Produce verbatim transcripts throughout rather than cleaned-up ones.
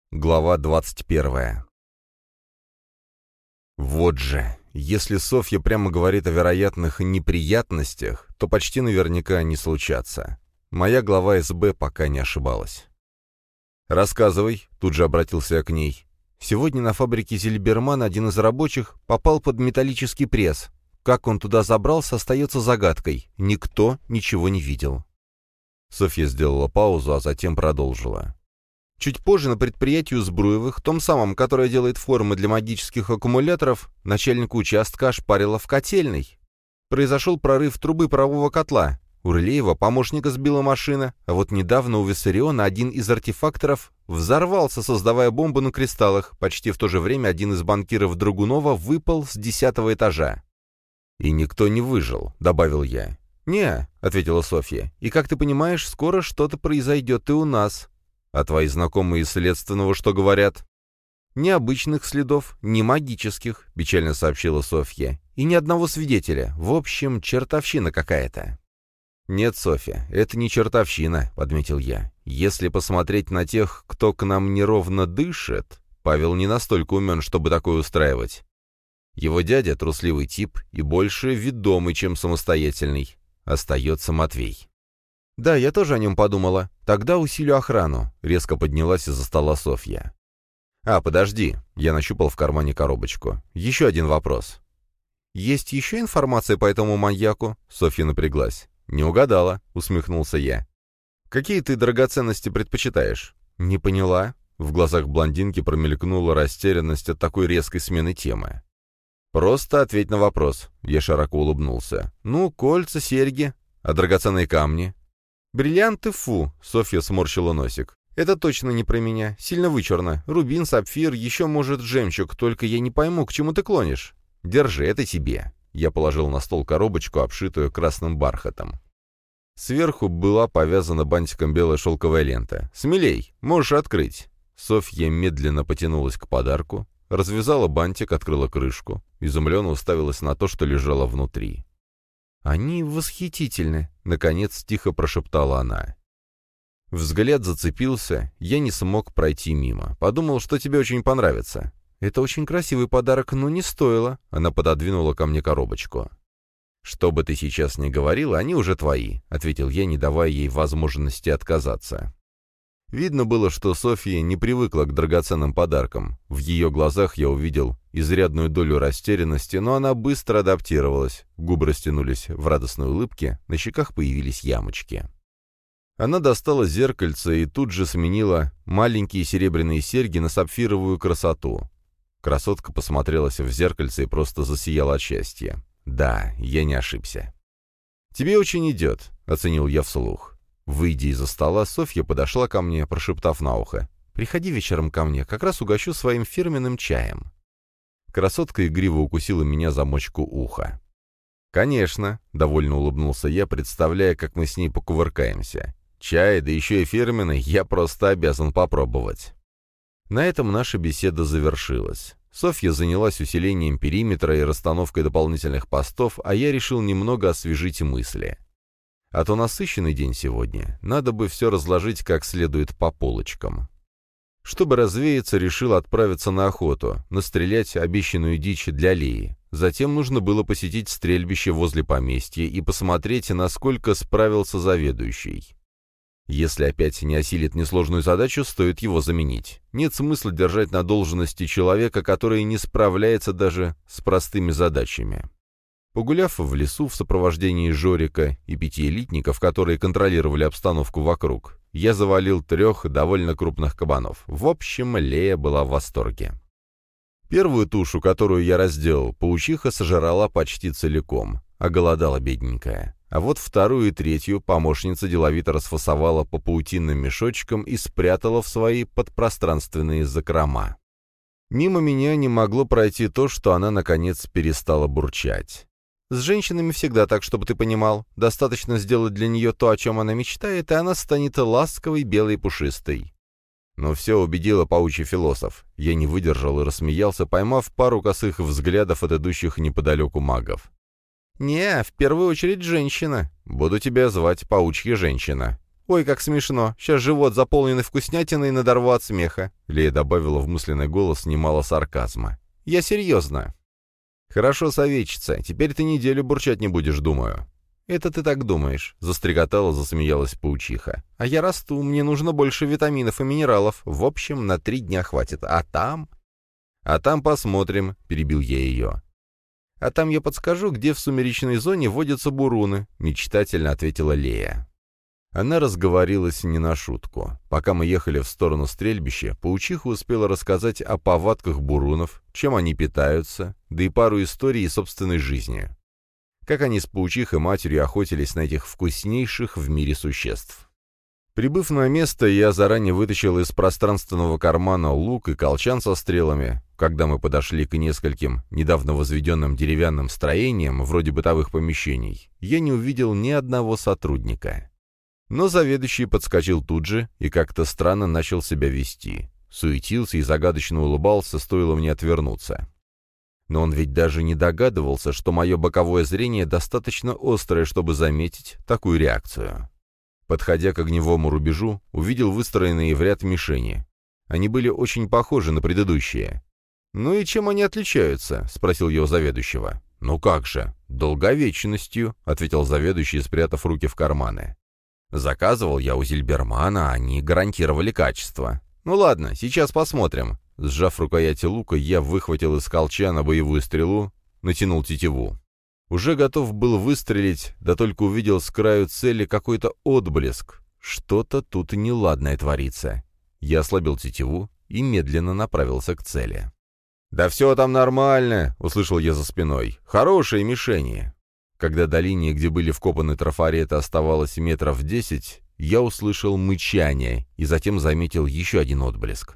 Глава двадцать первая. Вот же, если Софья прямо говорит о вероятных неприятностях, то почти наверняка они случатся. Моя глава СБ пока не ошибалась. «Рассказывай», — тут же обратился я к ней. «Сегодня на фабрике Зильбермана один из рабочих попал под металлический пресс. Как он туда забрался, остается загадкой. Никто ничего не видел». Софья сделала паузу, а затем продолжила. Чуть позже на предприятии у Збруевых, том самом, которое делает формы для магических аккумуляторов, начальника участка ошпарило в котельной. Произошел прорыв трубы парового котла. У Рылеева помощника сбила машина, а вот недавно у Виссариона один из артефакторов взорвался, создавая бомбу на кристаллах. Почти в то же время один из банкиров Драгунова выпал с десятого этажа. «И никто не выжил», — добавил я. «Не», — ответила Софья, — «и, как ты понимаешь, скоро что-то произойдет и у нас». «А твои знакомые из следственного что говорят?» «Ни обычных следов, ни магических», — печально сообщила Софья. «И ни одного свидетеля. В общем, чертовщина какая-то». «Нет, Софья, это не чертовщина», — подметил я. «Если посмотреть на тех, кто к нам неровно дышит, Павел не настолько умен, чтобы такое устраивать. Его дядя — трусливый тип и больше ведомый, чем самостоятельный. Остается Матвей». «Да, я тоже о нем подумала. Тогда усилю охрану», — резко поднялась из-за стола Софья. «А, подожди», — я нащупал в кармане коробочку. «Еще один вопрос». «Есть еще информация по этому маньяку?» — Софья напряглась. «Не угадала», — усмехнулся я. «Какие ты драгоценности предпочитаешь?» «Не поняла». В глазах блондинки промелькнула растерянность от такой резкой смены темы. «Просто ответь на вопрос», — я широко улыбнулся. «Ну, кольца, серьги, а драгоценные камни?» «Бриллианты, фу!» — Софья сморщила носик. «Это точно не про меня. Сильно вычурно. Рубин, сапфир, еще, может, жемчуг. Только я не пойму, к чему ты клонишь. Держи, это тебе». Я положил на стол коробочку, обшитую красным бархатом. Сверху была повязана бантиком белая шелковая лента. «Смелей, можешь открыть». Софья медленно потянулась к подарку, развязала бантик, открыла крышку. Изумленно уставилась на то, что лежало внутри. «Они восхитительны», — наконец тихо прошептала она. Взгляд зацепился, я не смог пройти мимо. Подумал, что тебе очень понравится. «Это очень красивый подарок, но не стоило», — она пододвинула ко мне коробочку. «Что бы ты сейчас ни говорила, они уже твои», — ответил я, не давая ей возможности отказаться. Видно было, что Софья не привыкла к драгоценным подаркам. В ее глазах я увидел изрядную долю растерянности, но она быстро адаптировалась. Губы растянулись в радостной улыбке, на щеках появились ямочки. Она достала зеркальце и тут же сменила маленькие серебряные серьги на сапфировую красоту. Красотка посмотрелась в зеркальце и просто засияла от счастья. Да, я не ошибся. «Тебе очень идет», — оценил я вслух. Выйдя из-за стола, Софья подошла ко мне, прошептав на ухо. «Приходи вечером ко мне, как раз угощу своим фирменным чаем». Красотка игриво укусила меня за мочку уха. «Конечно», — довольно улыбнулся я, представляя, как мы с ней покувыркаемся. «Чай, да еще и фирменный, я просто обязан попробовать». На этом наша беседа завершилась. Софья занялась усилением периметра и расстановкой дополнительных постов, а я решил немного освежить мысли. А то насыщенный день сегодня, надо бы все разложить как следует по полочкам. Чтобы развеяться, решил отправиться на охоту, настрелять обещанную дичь для Леи. Затем нужно было посетить стрельбище возле поместья и посмотреть, насколько справился заведующий. Если опять не осилит несложную задачу, стоит его заменить. Нет смысла держать на должности человека, который не справляется даже с простыми задачами. Погуляв в лесу в сопровождении Жорика и пяти элитников, которые контролировали обстановку вокруг, я завалил трех довольно крупных кабанов. В общем, Лея была в восторге. Первую тушу, которую я разделал, паучиха сожрала почти целиком, оголодала бедненькая. А вот вторую и третью помощница деловито расфасовала по паутинным мешочкам и спрятала в свои подпространственные закрома. Мимо меня не могло пройти то, что она, наконец, перестала бурчать. С женщинами всегда так, чтобы ты понимал. Достаточно сделать для нее то, о чем она мечтает, и она станет ласковой, белой и пушистой. Но все убедило паучий философ. Я не выдержал и рассмеялся, поймав пару косых взглядов от идущих неподалеку магов. «Не, в первую очередь женщина. Буду тебя звать паучья женщина». «Ой, как смешно! Сейчас живот, заполненный вкуснятиной, надорву от смеха!» Лея добавила в мысленный голос немало сарказма. «Я серьезно!» «Хорошо, советчица, теперь ты неделю бурчать не будешь, думаю». «Это ты так думаешь», — застрекотала, засмеялась паучиха. «А я расту, мне нужно больше витаминов и минералов. В общем, на три дня хватит. А там...» «А там посмотрим», — перебил я ее. «А там я подскажу, где в сумеречной зоне водятся буруны», — мечтательно ответила Лея. Она разговорилась не на шутку. Пока мы ехали в сторону стрельбища, паучиха успела рассказать о повадках бурунов, чем они питаются, да и пару историй из собственной жизни. Как они с паучихой матерью охотились на этих вкуснейших в мире существ. Прибыв на место, я заранее вытащил из пространственного кармана лук и колчан со стрелами. Когда мы подошли к нескольким недавно возведенным деревянным строениям, вроде бытовых помещений, я не увидел ни одного сотрудника. Но заведующий подскочил тут же и как-то странно начал себя вести. Суетился и загадочно улыбался, стоило мне отвернуться. Но он ведь даже не догадывался, что мое боковое зрение достаточно острое, чтобы заметить такую реакцию. Подходя к огневому рубежу, увидел выстроенные в ряд мишени. Они были очень похожи на предыдущие. «Ну и чем они отличаются?» — спросил я у заведующего. «Ну как же, долговечностью», — ответил заведующий, спрятав руки в карманы. «Заказывал я у Зильбермана, они гарантировали качество». «Ну ладно, сейчас посмотрим». Сжав рукояти лука, я выхватил из колчана боевую стрелу, натянул тетиву. Уже готов был выстрелить, да только увидел с краю цели какой-то отблеск. Что-то тут неладное творится. Я ослабил тетиву и медленно направился к цели. «Да все там нормально», — услышал я за спиной. «Хорошие мишени». Когда до линии, где были вкопаны трафареты, оставалось метров десять, я услышал мычание и затем заметил еще один отблеск.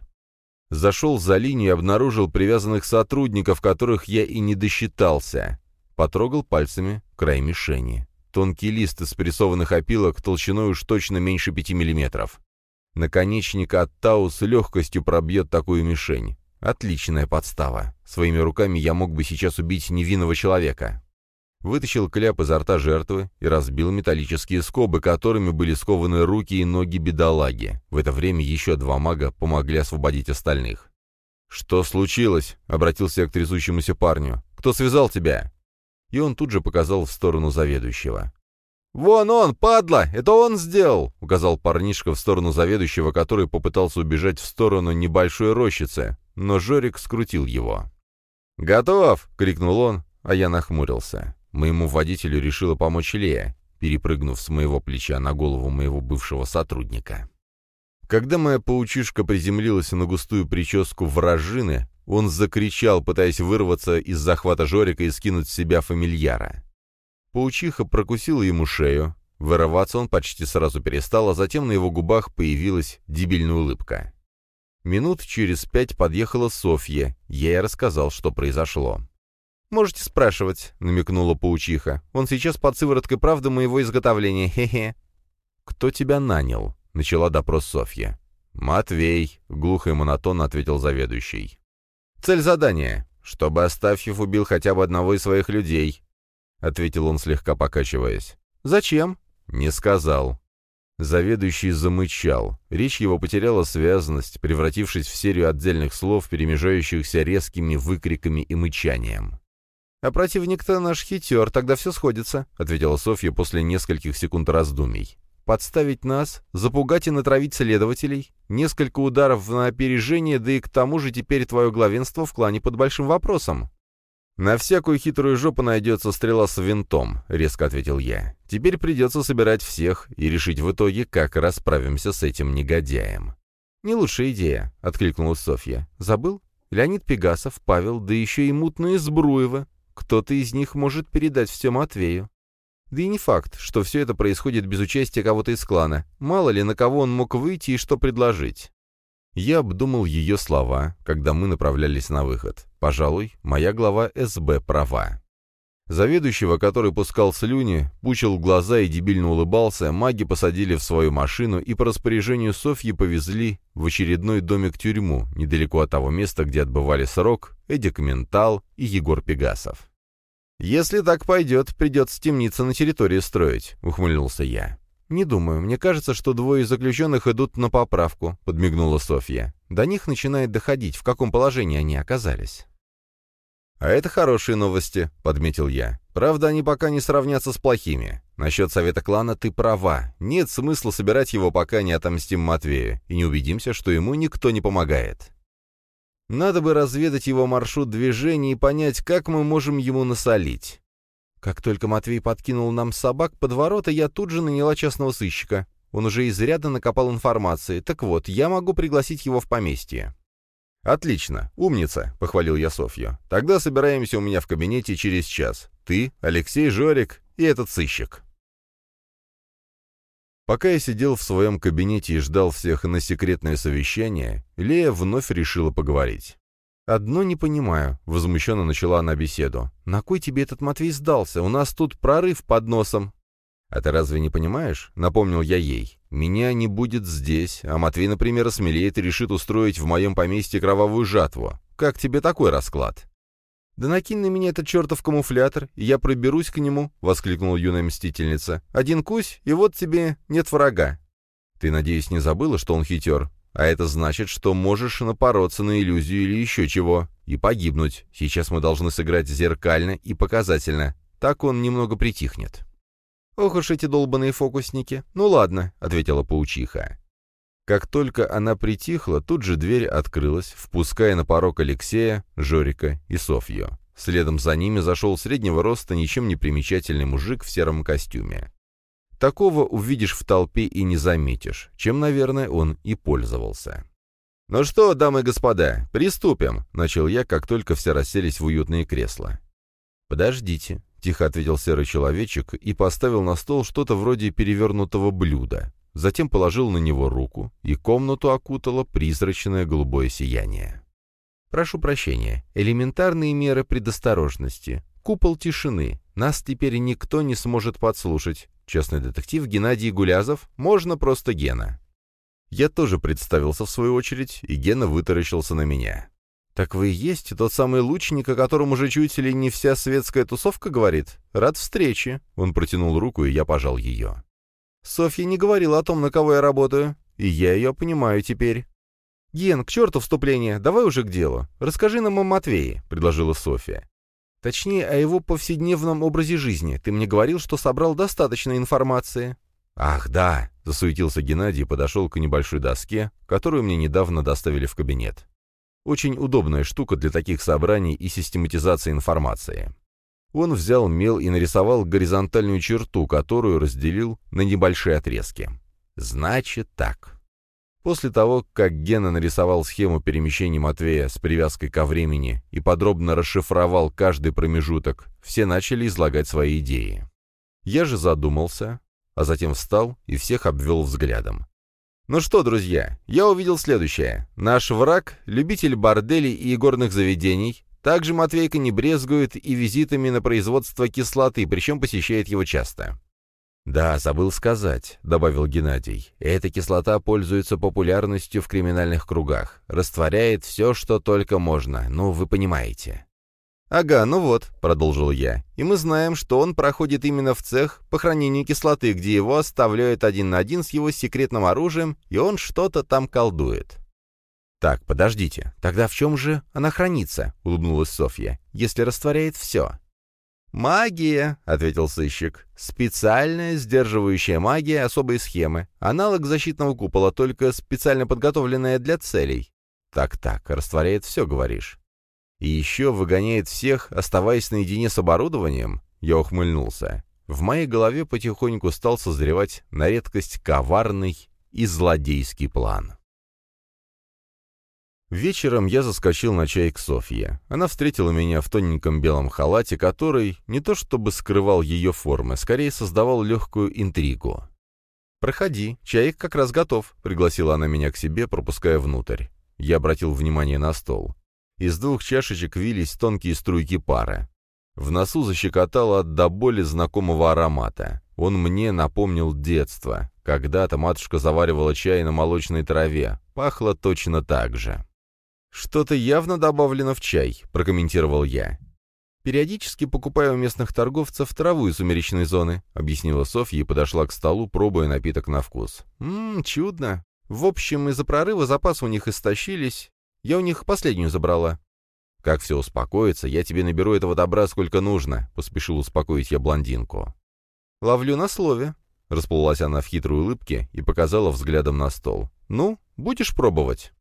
Зашел за линию и обнаружил привязанных сотрудников, которых я и не досчитался. Потрогал пальцами край мишени. Тонкий лист из спрессованных опилок толщиной уж точно меньше пяти миллиметров. Наконечник от Тау с легкостью пробьет такую мишень. Отличная подстава. Своими руками я мог бы сейчас убить невинного человека. Вытащил кляп изо рта жертвы и разбил металлические скобы, которыми были скованы руки и ноги бедолаги. В это время еще два мага помогли освободить остальных. «Что случилось?» — обратился я к трясущемуся парню. «Кто связал тебя?» И он тут же показал в сторону заведующего. «Вон он, падла! Это он сделал!» — указал парнишка в сторону заведующего, который попытался убежать в сторону небольшой рощицы, но Жорик скрутил его. «Готов!» — крикнул он, а я нахмурился. Моему водителю решила помочь Лея, перепрыгнув с моего плеча на голову моего бывшего сотрудника. Когда моя паучишка приземлилась на густую прическу вражины, он закричал, пытаясь вырваться из захвата Жорика и скинуть с себя фамильяра. Паучиха прокусила ему шею. Вырываться он почти сразу перестал, а затем на его губах появилась дебильная улыбка. Минут через пять подъехала Софья, я ей рассказал, что произошло. «Можете спрашивать», — намекнула паучиха. «Он сейчас под сывороткой правды моего изготовления, хе-хе». «Кто тебя нанял?» — начала допрос Софья. «Матвей», — глухо и монотонно ответил заведующий. «Цель задания. Чтобы Астафьев убил хотя бы одного из своих людей», — ответил он, слегка покачиваясь. «Зачем?» «Не сказал». Заведующий замычал. Речь его потеряла связанность, превратившись в серию отдельных слов, перемежающихся резкими выкриками и мычанием. «А противник-то наш хитер, тогда все сходится», — ответила Софья после нескольких секунд раздумий. «Подставить нас, запугать и натравить следователей, несколько ударов на опережение, да и к тому же теперь твое главенство в клане под большим вопросом». «На всякую хитрую жопу найдется стрела с винтом», — резко ответил я. «Теперь придется собирать всех и решить в итоге, как расправимся с этим негодяем». «Не лучшая идея», — откликнулась Софья. «Забыл? Леонид Пегасов, Павел, да еще и мутные Збруева. Кто-то из них может передать все Матвею. Да и не факт, что все это происходит без участия кого-то из клана. Мало ли, на кого он мог выйти и что предложить». Я обдумал ее слова, когда мы направлялись на выход. Пожалуй, моя глава эс бэ права. Заведующего, который пускал слюни, пучил глаза и дебильно улыбался, маги посадили в свою машину и по распоряжению Софьи повезли в очередной домик-тюрьму, недалеко от того места, где отбывали срок Эдик Ментал и Егор Пегасов. «Если так пойдет, придется темница на территории строить», — ухмыльнулся я. «Не думаю. Мне кажется, что двое из заключенных идут на поправку», — подмигнула Софья. «До них начинает доходить, в каком положении они оказались». «А это хорошие новости», — подметил я. «Правда, они пока не сравнятся с плохими. Насчет совета клана ты права. Нет смысла собирать его, пока не отомстим Матвею, и не убедимся, что ему никто не помогает. Надо бы разведать его маршрут движения и понять, как мы можем ему насолить». Как только Матвей подкинул нам собак под ворота, я тут же наняла частного сыщика. Он уже изрядно накопал информации. Так вот, я могу пригласить его в поместье. «Отлично, умница», — похвалил я Софью. «Тогда собираемся у меня в кабинете через час. Ты, Алексей, Жорик и этот сыщик». Пока я сидел в своем кабинете и ждал всех на секретное совещание, Лея вновь решила поговорить. «Одно не понимаю», — возмущенно начала она беседу. «На кой тебе этот Матвей сдался? У нас тут прорыв под носом». «А ты разве не понимаешь?» — напомнил я ей. «Меня не будет здесь, а Матвей, например, осмелеет и решит устроить в моем поместье кровавую жатву. Как тебе такой расклад?» «Да накинь на меня этот чертов камуфлятор, и я проберусь к нему», — воскликнула юная мстительница. «Один кусь, и вот тебе нет врага». «Ты, надеюсь, не забыла, что он хитер? А это значит, что можешь напороться на иллюзию или еще чего, и погибнуть. Сейчас мы должны сыграть зеркально и показательно. Так он немного притихнет». «Ох уж эти долбаные фокусники. Ну ладно», — ответила паучиха. Как только она притихла, тут же дверь открылась, впуская на порог Алексея, Жорика и Софью. Следом за ними зашел среднего роста, ничем не примечательный мужик в сером костюме. Такого увидишь в толпе и не заметишь, чем, наверное, он и пользовался. «Ну что, дамы и господа, приступим», — начал я, как только все расселись в уютные кресла. «Подождите», — тихо ответил серый человечек и поставил на стол что-то вроде перевернутого блюда. Затем положил на него руку, и комнату окутало призрачное голубое сияние. «Прошу прощения. Элементарные меры предосторожности. Купол тишины. Нас теперь никто не сможет подслушать. Частный детектив Геннадий Гулязов, можно просто Гена». Я тоже представился в свою очередь, и Гена вытаращился на меня. «Так вы и есть тот самый лучник, о котором уже чуть ли не вся светская тусовка говорит? Рад встрече». Он протянул руку, и я пожал ее. «Софья не говорила о том, на кого я работаю, и я ее понимаю теперь». «Ген, к черту вступление, давай уже к делу. Расскажи нам о Матвее», — предложила Софья. «Точнее, о его повседневном образе жизни. Ты мне говорил, что собрал достаточно информации». «Ах, да», — засуетился Геннадий и подошел к небольшой доске, которую мне недавно доставили в кабинет. Очень удобная штука для таких собраний и систематизации информации. Он взял мел и нарисовал горизонтальную черту, которую разделил на небольшие отрезки. Значит так. После того, как Гена нарисовал схему перемещения Матвея с привязкой ко времени и подробно расшифровал каждый промежуток, все начали излагать свои идеи. Я же задумался, а затем встал и всех обвел взглядом. «Ну что, друзья, я увидел следующее. Наш враг — любитель борделей и игорных заведений. Также Матвейка не брезгует и визитами на производство кислоты, причем посещает его часто». «Да, забыл сказать», — добавил Геннадий. «Эта кислота пользуется популярностью в криминальных кругах. Растворяет все, что только можно. Ну, вы понимаете». «Ага, ну вот», — продолжил я. «И мы знаем, что он проходит именно в цех по хранению кислоты, где его оставляют один на один с его секретным оружием, и он что-то там колдует». «Так, подождите, тогда в чем же она хранится?» — улыбнулась Софья. «Если растворяет все». «Магия», — ответил сыщик. «Специальная сдерживающая магия особой схемы. Аналог защитного купола, только специально подготовленная для целей». «Так-так, растворяет все, говоришь». «И еще выгоняет всех, оставаясь наедине с оборудованием?» Я ухмыльнулся. В моей голове потихоньку стал созревать на редкость коварный и злодейский план. Вечером я заскочил на чай к Софье. Она встретила меня в тоненьком белом халате, который не то чтобы скрывал ее формы, скорее создавал легкую интригу. «Проходи, чай как раз готов», — пригласила она меня к себе, пропуская внутрь. Я обратил внимание на стол. Из двух чашечек вились тонкие струйки пара. В носу защекотало от до боли знакомого аромата. Он мне напомнил детство. Когда-то матушка заваривала чай на молочной траве. Пахло точно так же. «Что-то явно добавлено в чай», — прокомментировал я. «Периодически покупаю у местных торговцев траву из сумеречной зоны», — объяснила Софья и подошла к столу, пробуя напиток на вкус. «Ммм, чудно. В общем, из-за прорыва запасы у них истощились. Я у них последнюю забрала». «Как все успокоится, я тебе наберу этого добра сколько нужно», — поспешил успокоить я блондинку. «Ловлю на слове», — расплылась она в хитрой улыбке и показала взглядом на стол. «Ну, будешь пробовать?»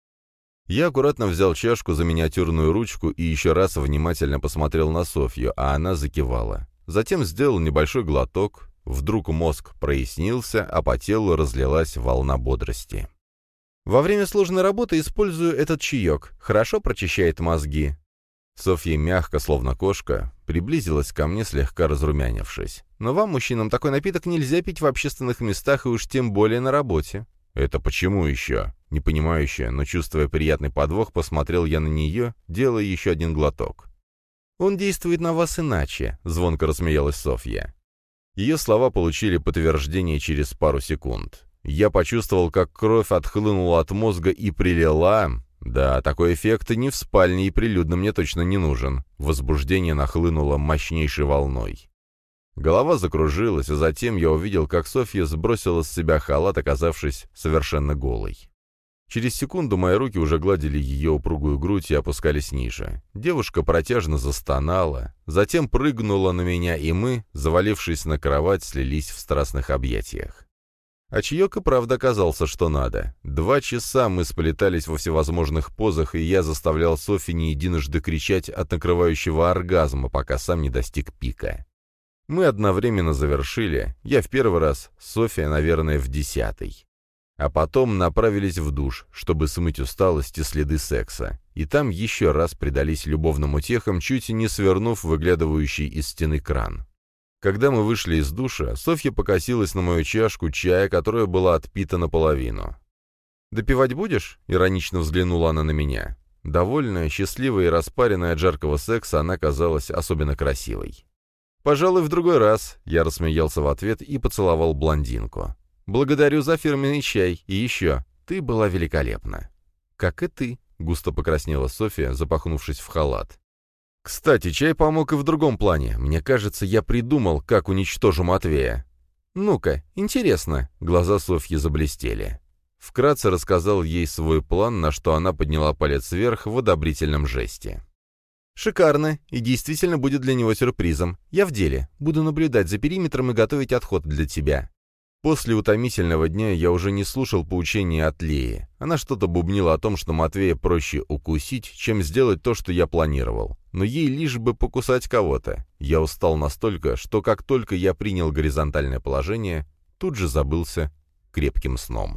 Я аккуратно взял чашку за миниатюрную ручку и еще раз внимательно посмотрел на Софью, а она закивала. Затем сделал небольшой глоток. Вдруг мозг прояснился, а по телу разлилась волна бодрости. «Во время сложной работы использую этот чаек. Хорошо прочищает мозги». Софья мягко, словно кошка, приблизилась ко мне, слегка разрумянившись. «Но вам, мужчинам, такой напиток нельзя пить в общественных местах и уж тем более на работе». «Это почему еще?» Непонимающе, но чувствуя приятный подвох, посмотрел я на нее, делая еще один глоток. «Он действует на вас иначе», — звонко рассмеялась Софья. Ее слова получили подтверждение через пару секунд. Я почувствовал, как кровь отхлынула от мозга и прилила. Да, такой эффект ни в спальне и прилюдно мне точно не нужен. Возбуждение нахлынуло мощнейшей волной. Голова закружилась, а затем я увидел, как Софья сбросила с себя халат, оказавшись совершенно голой. Через секунду мои руки уже гладили ее упругую грудь и опускались ниже. Девушка протяжно застонала, затем прыгнула на меня, и мы, завалившись на кровать, слились в страстных объятиях. А чаек и правда оказался что надо. Два часа мы сплетались во всевозможных позах, и я заставлял Софью не единожды кричать от накрывающего оргазма, пока сам не достиг пика. Мы одновременно завершили, я в первый раз, Софья, наверное, в десятый. А потом направились в душ, чтобы смыть усталость и следы секса, и там еще раз предались любовным утехам, чуть не свернув выглядывающий из стены кран. Когда мы вышли из душа, Софья покосилась на мою чашку чая, которая была отпита наполовину. «Допивать будешь?» — иронично взглянула она на меня. Довольная, счастливая и распаренная от жаркого секса, она казалась особенно красивой. «Пожалуй, в другой раз», — я рассмеялся в ответ и поцеловал блондинку. «Благодарю за фирменный чай, и еще, ты была великолепна». «Как и ты», — густо покраснела Софья, запахнувшись в халат. «Кстати, чай помог и в другом плане. Мне кажется, я придумал, как уничтожу Матвея». «Ну-ка, интересно», — глаза Софьи заблестели. Вкратце рассказал ей свой план, на что она подняла палец вверх в одобрительном жесте. «Шикарно, и действительно будет для него сюрпризом. Я в деле. Буду наблюдать за периметром и готовить отход для тебя». После утомительного дня я уже не слушал поучения от Леи. Она что-то бубнила о том, что Матвея проще укусить, чем сделать то, что я планировал. Но ей лишь бы покусать кого-то. Я устал настолько, что как только я принял горизонтальное положение, тут же забылся крепким сном.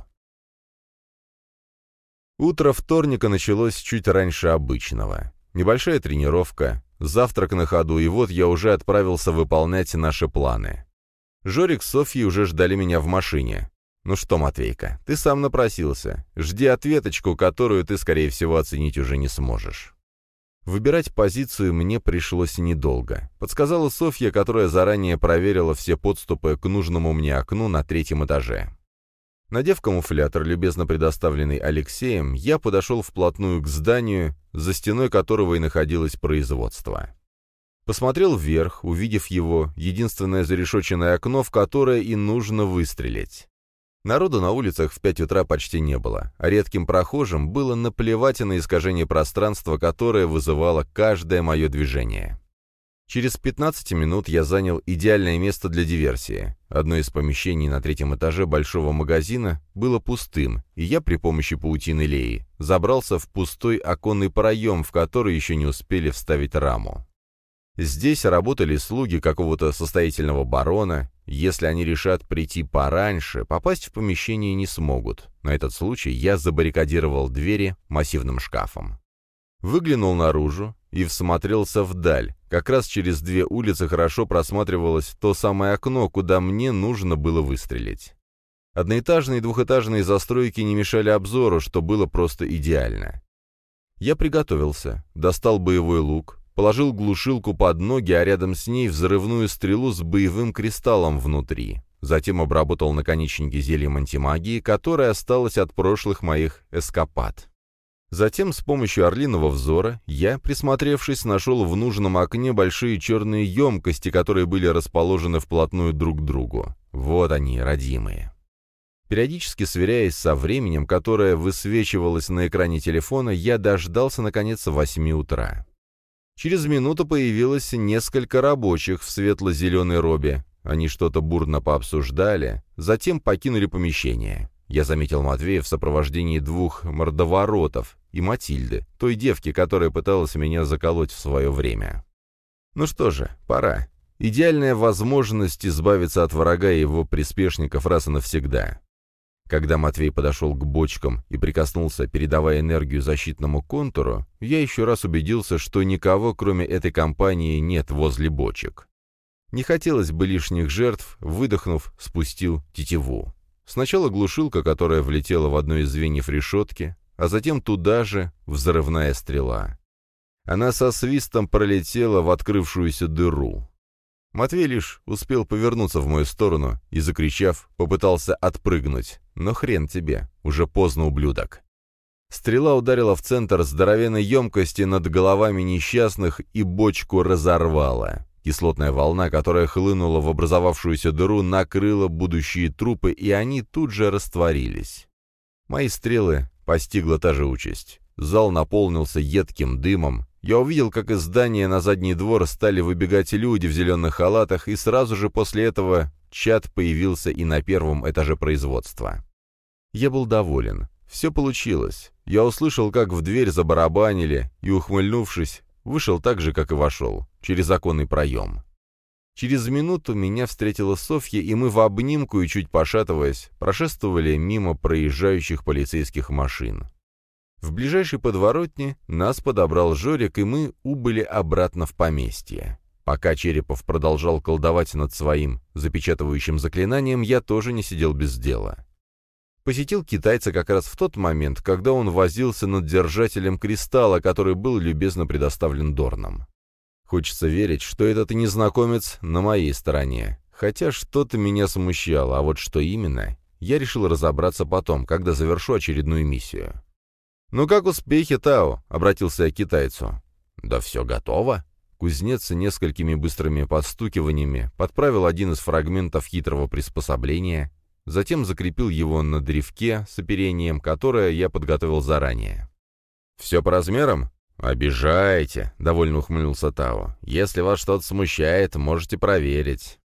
Утро вторника началось чуть раньше обычного. Небольшая тренировка, завтрак на ходу, и вот я уже отправился выполнять наши планы. Жорик с Софьей уже ждали меня в машине. «Ну что, Матвейка, ты сам напросился. Жди ответочку, которую ты, скорее всего, оценить уже не сможешь». Выбирать позицию мне пришлось недолго. Подсказала Софья, которая заранее проверила все подступы к нужному мне окну на третьем этаже. Надев камуфлятор, любезно предоставленный Алексеем, я подошел вплотную к зданию, за стеной которого и находилось производство. Посмотрел вверх, увидев его, единственное зарешоченное окно, в которое и нужно выстрелить. Народу на улицах в пять утра почти не было, а редким прохожим было наплевать на искажение пространства, которое вызывало каждое мое движение. Через пятнадцать минут я занял идеальное место для диверсии. Одно из помещений на третьем этаже большого магазина было пустым, и я при помощи паутины Леи забрался в пустой оконный проем, в который еще не успели вставить раму. Здесь работали слуги какого-то состоятельного барона. Если они решат прийти пораньше, попасть в помещение не смогут. На этот случай я забаррикадировал двери массивным шкафом. Выглянул наружу и всмотрелся вдаль. Как раз через две улицы хорошо просматривалось то самое окно, куда мне нужно было выстрелить. Одноэтажные и двухэтажные застройки не мешали обзору, что было просто идеально. Я приготовился, достал боевой лук, положил глушилку под ноги, а рядом с ней взрывную стрелу с боевым кристаллом внутри. Затем обработал наконечники зельем антимагии, которое осталось от прошлых моих эскапад. Затем с помощью орлиного взора я, присмотревшись, нашел в нужном окне большие черные емкости, которые были расположены вплотную друг к другу. Вот они, родимые. Периодически сверяясь со временем, которое высвечивалось на экране телефона, я дождался, наконец, восьми утра. Через минуту появилось несколько рабочих в светло-зеленой робе. Они что-то бурно пообсуждали, затем покинули помещение. Я заметил Матвея в сопровождении двух мордоворотов и Матильды, той девки, которая пыталась меня заколоть в свое время. Ну что же, пора. Идеальная возможность избавиться от врага и его приспешников раз и навсегда. Когда Матвей подошел к бочкам и прикоснулся, передавая энергию защитному контуру, я еще раз убедился, что никого, кроме этой компании, нет возле бочек. Не хотелось бы лишних жертв, выдохнув, спустил тетиву. Сначала глушилка, которая влетела в одно из звеньев решетки, а затем туда же взрывная стрела. Она со свистом пролетела в открывшуюся дыру. Матвей лишь успел повернуться в мою сторону и, закричав, попытался отпрыгнуть. Но хрен тебе, уже поздно, ублюдок. Стрела ударила в центр здоровенной емкости над головами несчастных и бочку разорвала. Кислотная волна, которая хлынула в образовавшуюся дыру, накрыла будущие трупы, и они тут же растворились. Мои стрелы постигла та же участь. Зал наполнился едким дымом. Я увидел, как из здания на задний двор стали выбегать люди в зеленых халатах, и сразу же после этого чад появился и на первом этаже производства. Я был доволен. Все получилось. Я услышал, как в дверь забарабанили, и, ухмыльнувшись, вышел так же, как и вошел, через оконный проем. Через минуту меня встретила Софья, и мы в обнимку и, чуть пошатываясь, прошествовали мимо проезжающих полицейских машин. В ближайшей подворотне нас подобрал Жорик, и мы убыли обратно в поместье. Пока Черепов продолжал колдовать над своим запечатывающим заклинанием, я тоже не сидел без дела. Посетил китайца как раз в тот момент, когда он возился над держателем кристалла, который был любезно предоставлен Дорном. Хочется верить, что этот незнакомец на моей стороне, хотя что-то меня смущало, а вот что именно, я решил разобраться потом, когда завершу очередную миссию. «Ну как успехи, Тао?» — обратился я к китайцу. «Да все готово». Кузнец несколькими быстрыми подстукиваниями подправил один из фрагментов хитрого приспособления, затем закрепил его на древке с оперением, которое я подготовил заранее. «Все по размерам?» «Обижаете», — довольно ухмыльнулся Тао. «Если вас что-то смущает, можете проверить».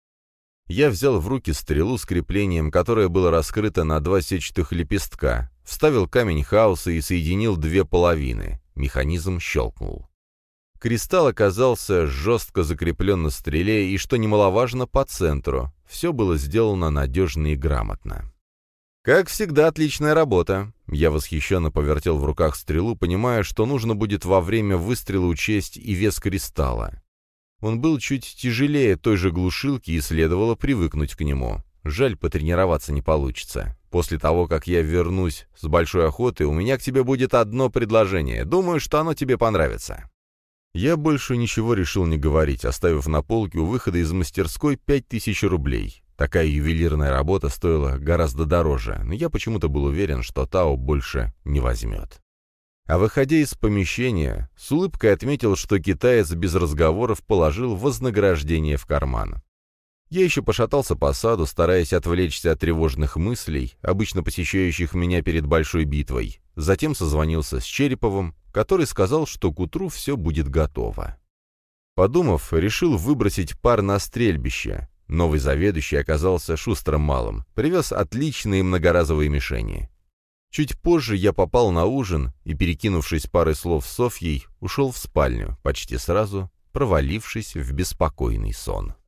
Я взял в руки стрелу с креплением, которое было раскрыто на два сетчатых лепестка, вставил камень хаоса и соединил две половины. Механизм щелкнул. Кристалл оказался жестко закреплен на стреле и, что немаловажно, по центру. Все было сделано надежно и грамотно. «Как всегда, отличная работа!» Я восхищенно повертел в руках стрелу, понимая, что нужно будет во время выстрела учесть и вес кристалла. Он был чуть тяжелее той же глушилки, и следовало привыкнуть к нему. Жаль, потренироваться не получится. После того, как я вернусь с большой охоты, у меня к тебе будет одно предложение. Думаю, что оно тебе понравится. Я больше ничего решил не говорить, оставив на полке у выхода из мастерской пять тысяч рублей. Такая ювелирная работа стоила гораздо дороже, но я почему-то был уверен, что Тао больше не возьмет. А выходя из помещения, с улыбкой отметил, что китаец без разговоров положил вознаграждение в карман. Я еще пошатался по саду, стараясь отвлечься от тревожных мыслей, обычно посещающих меня перед большой битвой. Затем созвонился с Череповым, который сказал, что к утру все будет готово. Подумав, решил выбросить пар на стрельбище. Новый заведующий оказался шустрым малым, привез отличные многоразовые мишени. Чуть позже я попал на ужин и, перекинувшись парой слов с Софьей, ушел в спальню, почти сразу провалившись в беспокойный сон.